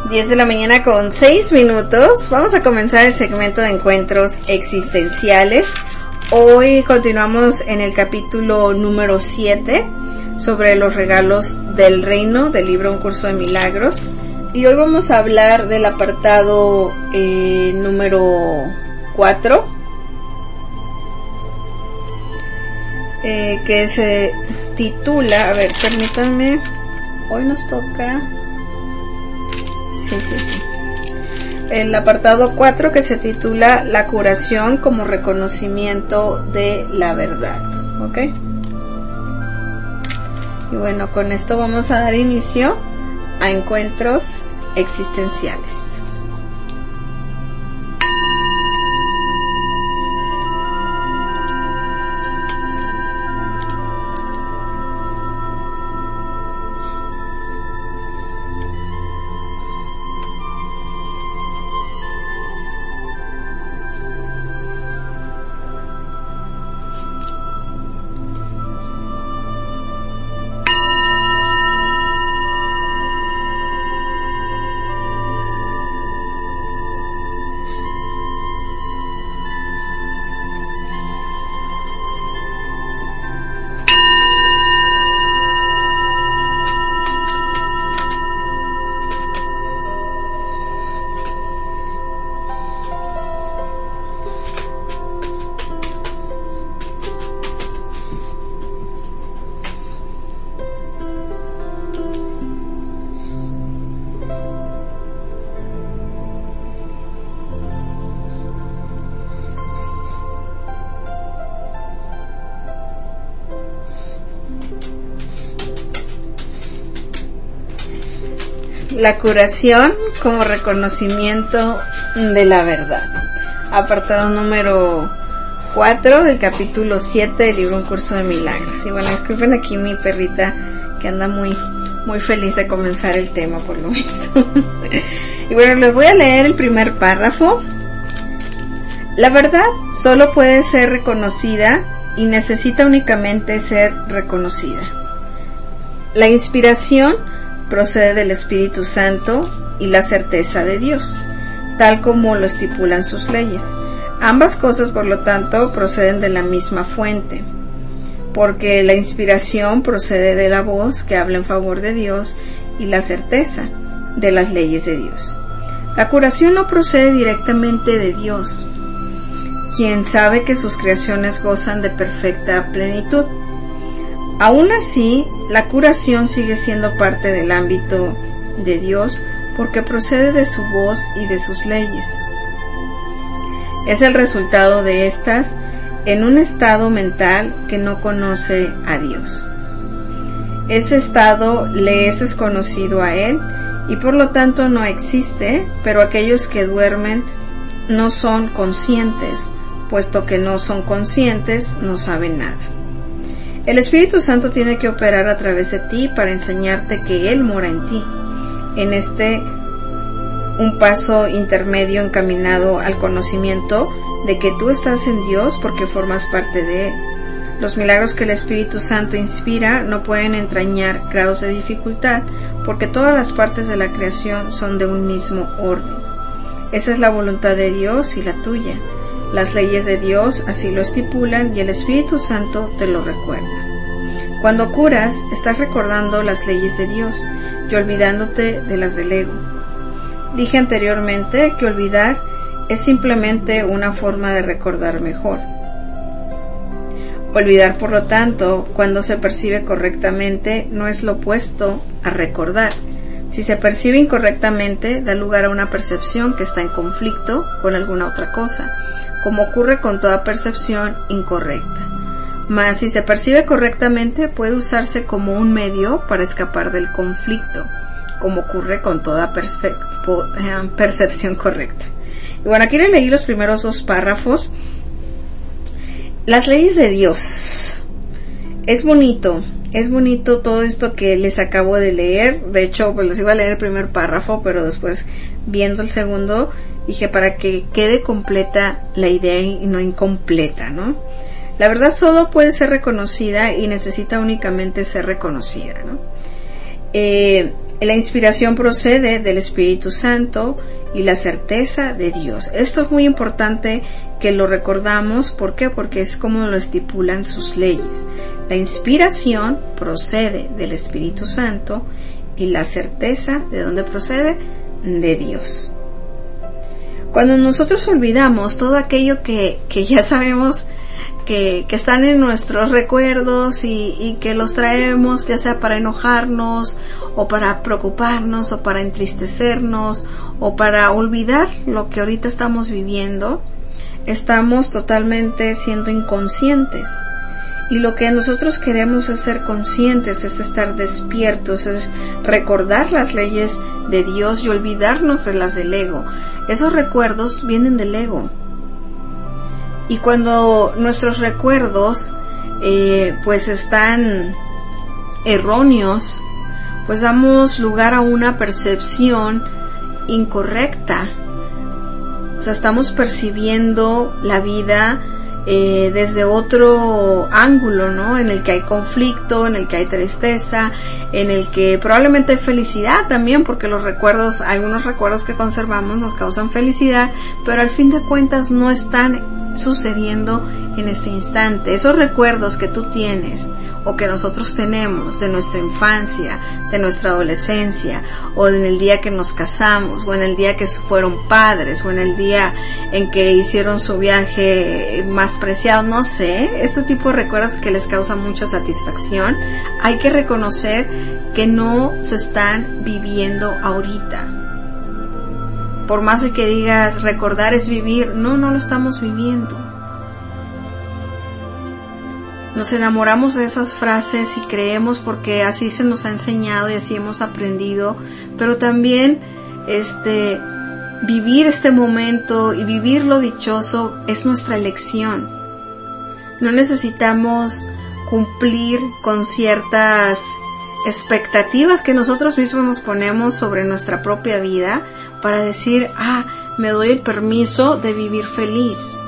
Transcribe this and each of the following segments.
10 de la mañana con 6 minutos. Vamos a comenzar el segmento de encuentros existenciales. Hoy continuamos en el capítulo número 7 sobre los regalos del reino del libro Un Curso de Milagros. Y hoy vamos a hablar del apartado número 4, que se titula, a ver, permítanme, hoy nos toca, sí, el apartado 4, que se titula La curación como reconocimiento de la verdad, ¿ok? Y bueno, con esto vamos a dar inicio a encuentros existenciales. La curación como reconocimiento de la verdad. Apartado número 4 del capítulo 7 del libro Un Curso de Milagros. Y bueno, disculpen aquí mi perrita que anda muy feliz de comenzar el tema por lo visto. Y bueno, les voy a leer el primer párrafo. La verdad solo puede ser reconocida y necesita únicamente ser reconocida. La inspiración procede del Espíritu Santo y la certeza de Dios, tal como lo estipulan sus leyes. Ambas cosas, por lo tanto, proceden de la misma fuente, porque la inspiración procede de la voz que habla en favor de Dios y la certeza de las leyes de Dios. La curación no procede directamente de Dios, quien sabe que sus creaciones gozan de perfecta plenitud. Aún así, la curación sigue siendo parte del ámbito de Dios porque procede de su voz y de sus leyes. Es el resultado de estas en un estado mental que no conoce a Dios. Ese estado le es desconocido a Él y por lo tanto no existe, pero aquellos que duermen no son conscientes, puesto que no son conscientes, no saben nada. El Espíritu Santo tiene que operar a través de ti para enseñarte que Él mora en ti. En un paso intermedio encaminado al conocimiento de que tú estás en Dios porque formas parte de Él. Los milagros que el Espíritu Santo inspira no pueden entrañar grados de dificultad porque todas las partes de la creación son de un mismo orden. Esa es la voluntad de Dios y la tuya. Las leyes de Dios así lo estipulan y el Espíritu Santo te lo recuerda. Cuando curas, estás recordando las leyes de Dios y olvidándote de las del ego. Dije anteriormente que olvidar es simplemente una forma de recordar mejor. Olvidar, por lo tanto, cuando se percibe correctamente, no es lo opuesto a recordar. Si se percibe incorrectamente, da lugar a una percepción que está en conflicto con alguna otra cosa, como ocurre con toda percepción incorrecta. Mas si se percibe correctamente, puede usarse como un medio para escapar del conflicto, como ocurre con toda percepción correcta. Y bueno, aquí les leí los primeros 2 párrafos. Las leyes de Dios. Es bonito todo esto que les acabo de leer. De hecho, pues les iba a leer el primer párrafo, pero después, viendo el segundo, dije para que quede completa la idea y no incompleta, ¿no? La verdad solo puede ser reconocida y necesita únicamente ser reconocida, ¿no? La inspiración procede del Espíritu Santo y la certeza de Dios. Esto es muy importante que lo recordamos. ¿Por qué? Porque es como lo estipulan sus leyes. La inspiración procede del Espíritu Santo y la certeza, ¿de dónde procede? De Dios. Cuando nosotros olvidamos todo aquello que ya sabemos que están en nuestros recuerdos y que los traemos ya sea para enojarnos o para preocuparnos o para entristecernos o para olvidar lo que ahorita estamos viviendo, estamos totalmente siendo inconscientes. Y lo que nosotros queremos es ser conscientes, es estar despiertos, es recordar las leyes de Dios y olvidarnos de las del ego. Esos recuerdos vienen del ego. Y cuando nuestros recuerdos pues están erróneos, pues damos lugar a una percepción incorrecta. O sea, estamos percibiendo la vida desde otro ángulo, ¿no? En el que hay conflicto, en el que hay tristeza, en el que probablemente hay felicidad también, porque los recuerdos, algunos recuerdos que conservamos nos causan felicidad, pero al fin de cuentas no están sucediendo en este instante. Esos recuerdos que tú tienes o que nosotros tenemos de nuestra infancia, de nuestra adolescencia, o en el día que nos casamos, o en el día que fueron padres, o en el día en que hicieron su viaje más preciado, no sé, ese tipo de recuerdos que les causan mucha satisfacción, hay que reconocer que no se están viviendo ahorita. Por más de que digas recordar es vivir, no lo estamos viviendo. Nos enamoramos de esas frases y creemos porque así se nos ha enseñado y así hemos aprendido, pero también vivir este momento y vivir lo dichoso es nuestra elección. No necesitamos cumplir con ciertas expectativas que nosotros mismos nos ponemos sobre nuestra propia vida para decir, me doy el permiso de vivir feliz.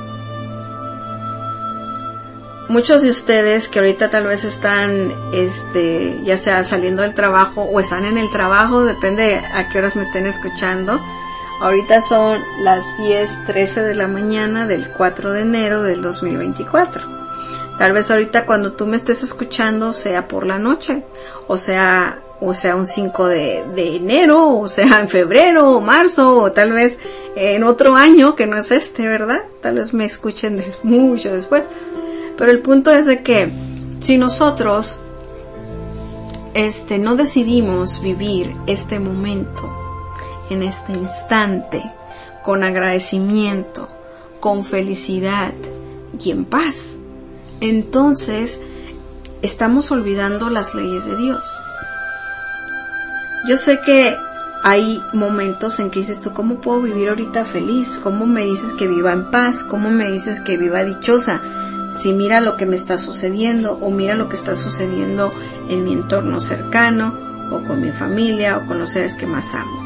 Muchos de ustedes que ahorita tal vez están ya sea saliendo del trabajo o están en el trabajo, depende a qué horas me estén escuchando. Ahorita son las 10:13 de la mañana del 4 de enero del 2024. Tal vez ahorita cuando tú me estés escuchando sea por la noche, o sea un 5 de enero, o sea en febrero o marzo, o tal vez en otro año que no es ¿verdad? Tal vez me escuchen mucho después. Pero el punto es de que si nosotros no decidimos vivir este momento, en este instante, con agradecimiento, con felicidad y en paz, entonces estamos olvidando las leyes de Dios. Yo sé que hay momentos en que dices tú, ¿cómo puedo vivir ahorita feliz? ¿Cómo me dices que viva en paz? ¿Cómo me dices que viva dichosa? Si mira lo que me está sucediendo o mira lo que está sucediendo en mi entorno cercano o con mi familia o con los seres que más amo.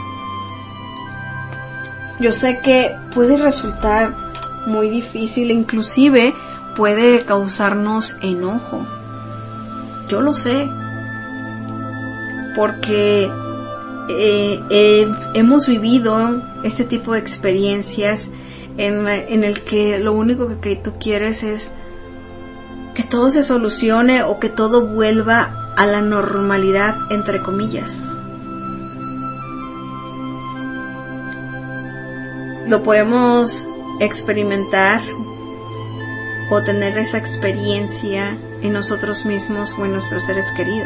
Yo sé que puede resultar muy difícil, inclusive puede causarnos enojo. Yo lo sé, porque hemos vivido este tipo de experiencias en el que lo único que tú quieres es que todo se solucione o que todo vuelva a la normalidad, entre comillas. Lo podemos experimentar o tener esa experiencia en nosotros mismos o en nuestros seres queridos.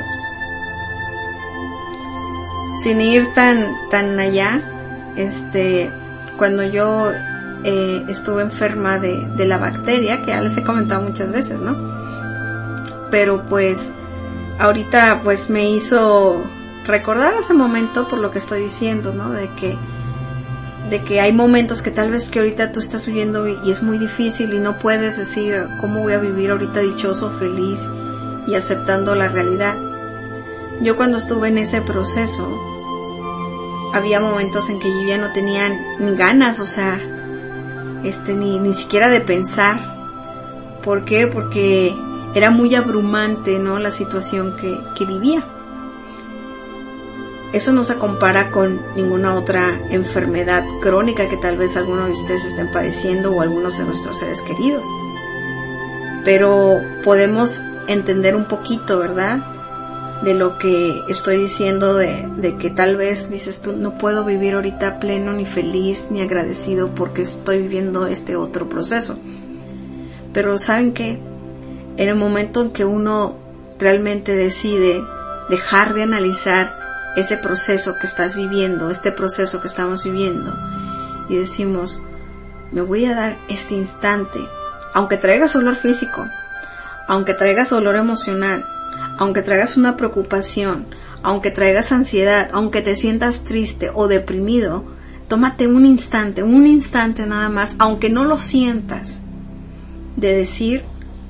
Sin ir tan allá, cuando yo estuve enferma de la bacteria, que ya les he comentado muchas veces, ¿no? Pero pues ahorita pues me hizo recordar ese momento por lo que estoy diciendo, ¿no? De que hay momentos que tal vez que ahorita tú estás viviendo y es muy difícil y no puedes decir cómo voy a vivir ahorita dichoso, feliz y aceptando la realidad. Yo cuando estuve en ese proceso había momentos en que yo ya no tenía ni ganas, o sea, ni siquiera de pensar. ¿Por qué? Porque era muy abrumante, ¿no? La situación que vivía. eso no se compara con ninguna otra enfermedad crónica que tal vez algunos de ustedes estén padeciendo o algunos de nuestros seres queridos. Pero podemos entender un poquito, ¿verdad?, de lo que estoy diciendo, de que tal vez dices tú, no puedo vivir ahorita pleno, ni feliz, ni agradecido porque estoy viviendo este otro proceso. Pero ¿saben qué? En el momento en que uno realmente decide dejar de analizar ese proceso que estás viviendo, este proceso que estamos viviendo, y decimos, me voy a dar este instante, aunque traigas dolor físico, aunque traigas dolor emocional, aunque traigas una preocupación, aunque traigas ansiedad, aunque te sientas triste o deprimido, tómate un instante nada más, aunque no lo sientas, de decir,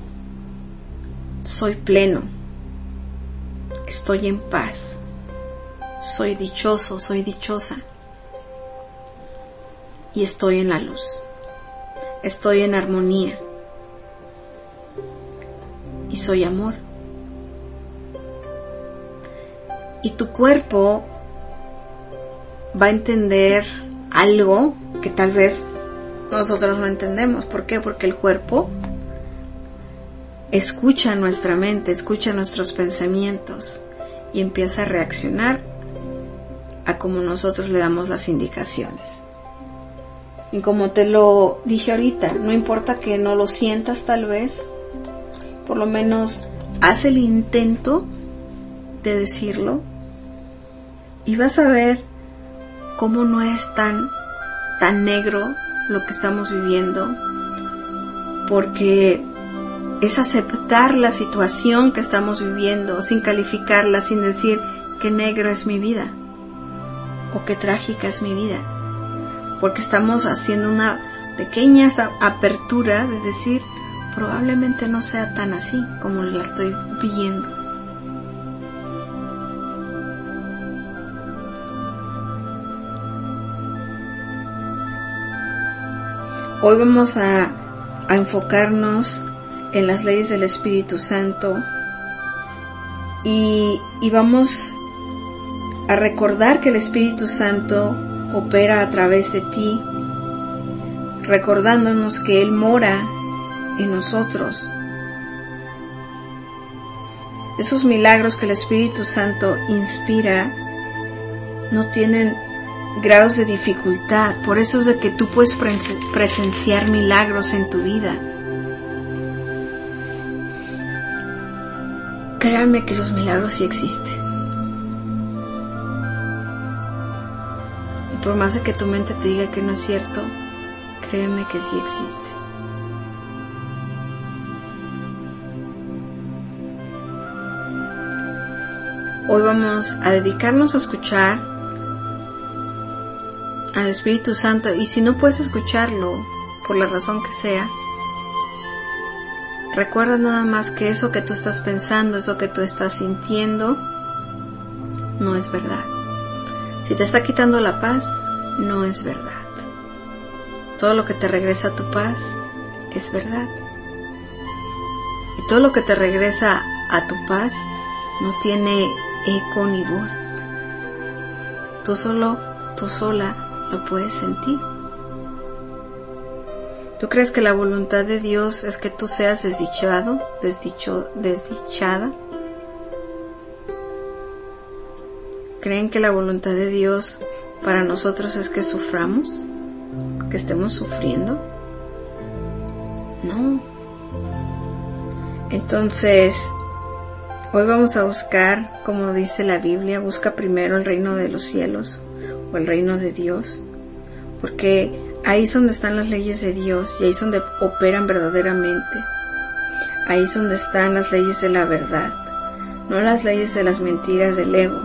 soy pleno, estoy en paz, soy dichoso, soy dichosa, y estoy en la luz, estoy en armonía, y soy amor. Y tu cuerpo va a entender algo que tal vez nosotros no entendemos. ¿Por qué? Porque el cuerpo escucha nuestra mente, escucha nuestros pensamientos y empieza a reaccionar a como nosotros le damos las indicaciones. Y como te lo dije ahorita, no importa que no lo sientas tal vez, por lo menos haz el intento de decirlo y vas a ver cómo no es tan negro lo que estamos viviendo, porque es aceptar la situación que estamos viviendo sin calificarla, sin decir qué negro es mi vida o qué trágica es mi vida, porque estamos haciendo una pequeña apertura de decir, probablemente no sea tan así como la estoy viendo. Hoy vamos a enfocarnos en las leyes del Espíritu Santo y vamos a recordar que el Espíritu Santo opera a través de ti, recordándonos que Él mora en nosotros. Esos milagros que el Espíritu Santo inspira no tienen grados de dificultad, por eso es de que tú puedes presenciar milagros en tu vida. Créanme que los milagros sí existen. Y por más de que tu mente te diga que no es cierto, créeme que sí existe. Hoy vamos a dedicarnos a escuchar al Espíritu Santo, y si no puedes escucharlo por la razón que sea, recuerda nada más que eso que tú estás pensando, eso que tú estás sintiendo, no es verdad. Si te está quitando la paz, no es verdad. Todo lo que te regresa a tu paz es verdad. Y todo lo que te regresa a tu paz no tiene eco ni voz. Tú sola lo puedes sentir. ¿Tú crees que la voluntad de Dios es que tú seas desdichado, desdichada? ¿Creen que la voluntad de Dios para nosotros es que suframos? ¿Que estemos sufriendo? No. Entonces, hoy vamos a buscar, como dice la Biblia, busca primero el reino de los cielos o el reino de Dios, porque ahí es donde están las leyes de Dios y ahí es donde operan verdaderamente. Ahí es donde están las leyes de la verdad, no las leyes de las mentiras del ego.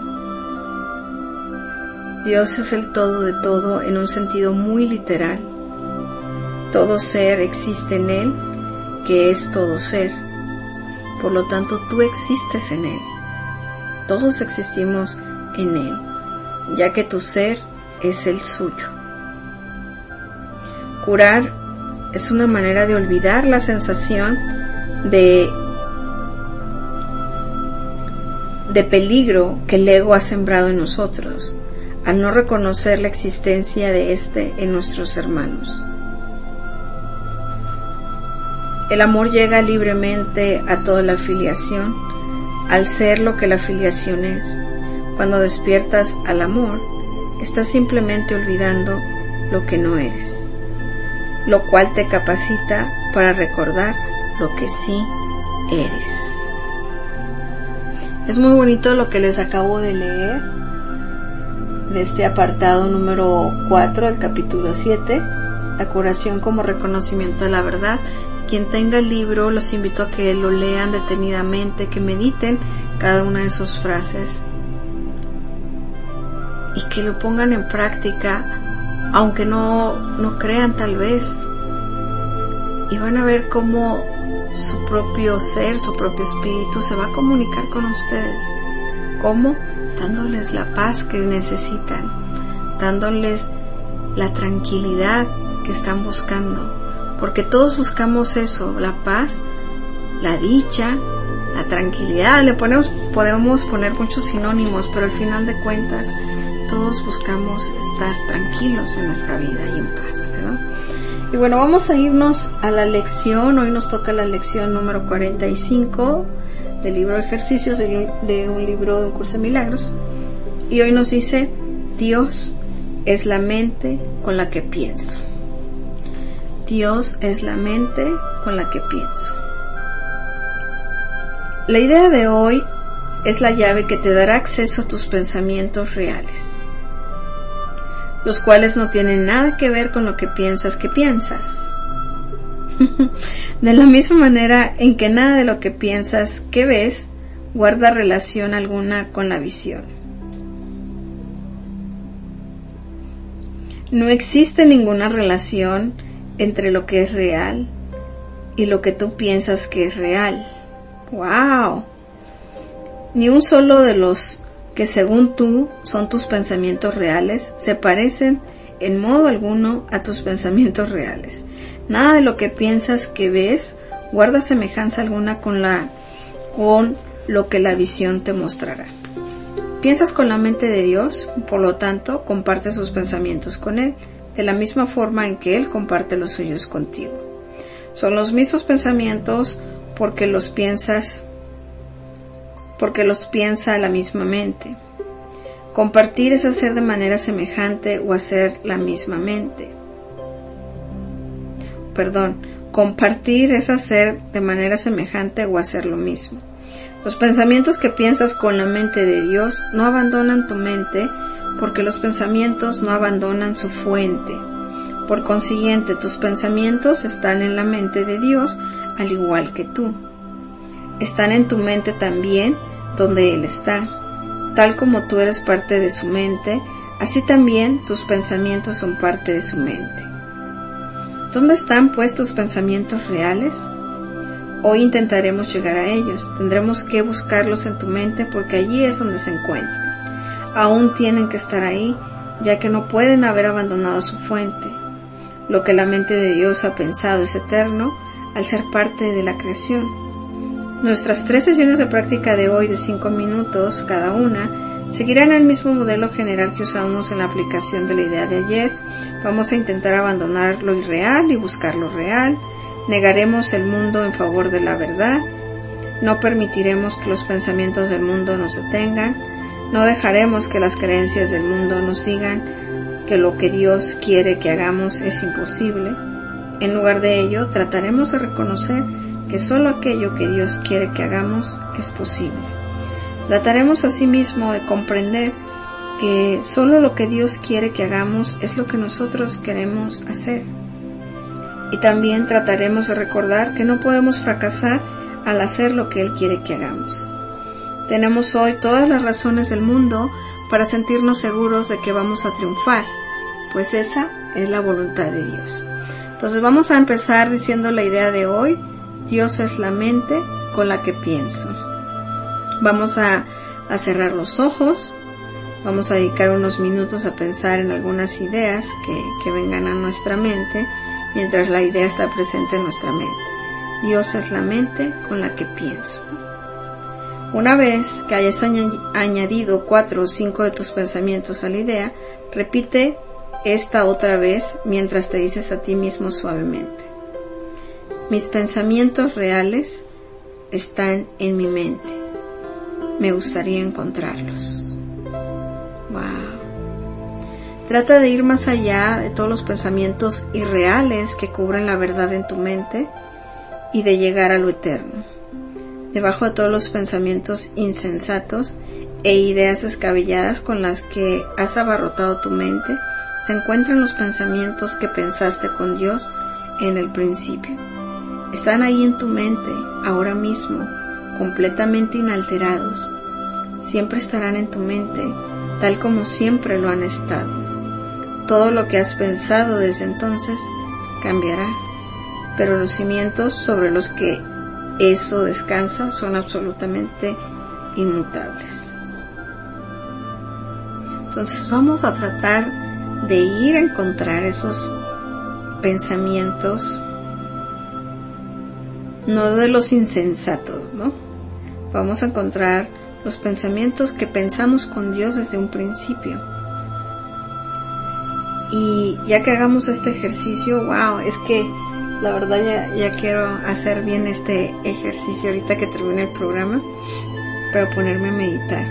Dios es el todo de todo en un sentido muy literal. Todo ser existe en Él, que es todo ser. Por lo tanto, tú existes en Él. Todos existimos en Él, ya que tu ser es el suyo. Curar es una manera de olvidar la sensación de de peligro que el ego ha sembrado en nosotros, al no reconocer la existencia de éste en nuestros hermanos. El amor llega libremente a toda la filiación, al ser lo que la filiación es. Cuando despiertas al amor, estás simplemente olvidando lo que no eres, lo cual te capacita para recordar lo que sí eres. Es muy bonito lo que les acabo de leer de este apartado número 4 del capítulo 7, la curación como reconocimiento de la verdad. Quien tenga el libro, los invito a que lo lean detenidamente, que mediten cada una de sus frases y que lo pongan en práctica, aunque no crean tal vez, y van a ver cómo su propio ser, su propio espíritu se va a comunicar con ustedes. ¿Cómo? Dándoles la paz que necesitan, dándoles la tranquilidad que están buscando, porque todos buscamos eso, la paz, la dicha, la tranquilidad. Podemos poner muchos sinónimos, pero al final de cuentas todos buscamos estar tranquilos en esta vida y en paz, ¿verdad? Y bueno, vamos a irnos a la lección. Hoy nos toca la lección número 45 del libro de ejercicios de un libro de un curso de milagros. Y hoy nos dice: Dios es la mente con la que pienso. Dios es la mente con la que pienso. La idea de hoy es la llave que te dará acceso a tus pensamientos reales, los cuales no tienen nada que ver con lo que piensas que piensas. De la misma manera en que nada de lo que piensas que ves guarda relación alguna con la visión. No existe ninguna relación entre lo que es real y lo que tú piensas que es real. ¡Wow! Ni un solo de los que según tú son tus pensamientos reales se parecen en modo alguno a tus pensamientos reales. Nada de lo que piensas que ves guarda semejanza alguna con lo que la visión te mostrará. Piensas con la mente de Dios, por lo tanto, compartes sus pensamientos con Él, de la misma forma en que Él comparte los suyos contigo. Son los mismos pensamientos porque los piensa la misma mente. Compartir es hacer de manera semejante o hacer la misma mente. Compartir es hacer de manera semejante o hacer lo mismo. Los pensamientos que piensas con la mente de Dios no abandonan tu mente, porque los pensamientos no abandonan su fuente. Por consiguiente, tus pensamientos están en la mente de Dios, al igual que tú. Están en tu mente también, donde Él está. Tal como tú eres parte de su mente, así también tus pensamientos son parte de su mente. ¿Dónde están pues tus pensamientos reales? Hoy intentaremos llegar a ellos. Tendremos que buscarlos en tu mente, porque allí es donde se encuentran. Aún tienen que estar ahí, ya que no pueden haber abandonado su fuente. Lo que la mente de Dios ha pensado es eterno, al ser parte de la creación. Nuestras 3 sesiones de práctica de hoy, de 5 minutos cada una, seguirán el mismo modelo general que usamos en la aplicación de la idea de ayer. Vamos a intentar abandonar lo irreal y buscar lo real. Negaremos el mundo en favor de la verdad. No permitiremos que los pensamientos del mundo nos detengan. No dejaremos que las creencias del mundo nos digan que lo que Dios quiere que hagamos es imposible. En lugar de ello, trataremos de reconocer que solo aquello que Dios quiere que hagamos es posible. Trataremos asimismo de comprender que solo lo que Dios quiere que hagamos es lo que nosotros queremos hacer. Y también trataremos de recordar que no podemos fracasar al hacer lo que Él quiere que hagamos. Tenemos hoy todas las razones del mundo para sentirnos seguros de que vamos a triunfar, pues esa es la voluntad de Dios. Entonces vamos a empezar diciendo la idea de hoy: Dios es la mente con la que pienso. Vamos a cerrar los ojos, vamos a dedicar unos minutos a pensar en algunas ideas que vengan a nuestra mente mientras la idea está presente en nuestra mente. Dios es la mente con la que pienso. Una vez que hayas añadido 4 o 5 de tus pensamientos a la idea, repite esta otra vez mientras te dices a ti mismo suavemente: mis pensamientos reales están en mi mente. Me gustaría encontrarlos. Wow. Trata de ir más allá de todos los pensamientos irreales que cubren la verdad en tu mente y de llegar a lo eterno. Debajo de todos los pensamientos insensatos e ideas descabelladas con las que has abarrotado tu mente, se encuentran los pensamientos que pensaste con Dios en el principio. Están ahí en tu mente, ahora mismo, completamente inalterados. Siempre estarán en tu mente, tal como siempre lo han estado. Todo lo que has pensado desde entonces cambiará, pero los cimientos sobre los que eso descansa son absolutamente inmutables. Entonces vamos a tratar de ir a encontrar esos pensamientos, no de los insensatos, ¿no? Vamos a encontrar los pensamientos que pensamos con Dios desde un principio. Y ya que hagamos este ejercicio, wow, es que la verdad ya quiero hacer bien este ejercicio ahorita que termine el programa para ponerme a meditar.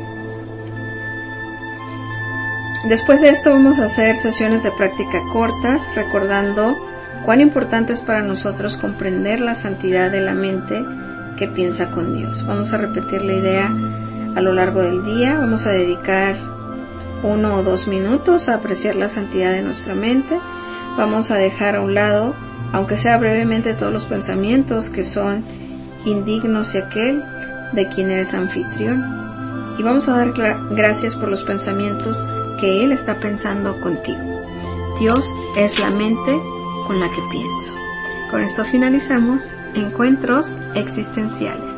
Después de esto vamos a hacer sesiones de práctica cortas, recordando cuán importante es para nosotros comprender la santidad de la mente que piensa con Dios. Vamos a repetir la idea a lo largo del día. Vamos a dedicar 1 o 2 minutos a apreciar la santidad de nuestra mente. Vamos a dejar a un lado, aunque sea brevemente, todos los pensamientos que son indignos de aquel de quien eres anfitrión. Y vamos a dar gracias por los pensamientos que Él está pensando contigo. Dios es la mente con la que pienso. Con esto finalizamos Encuentros Existenciales.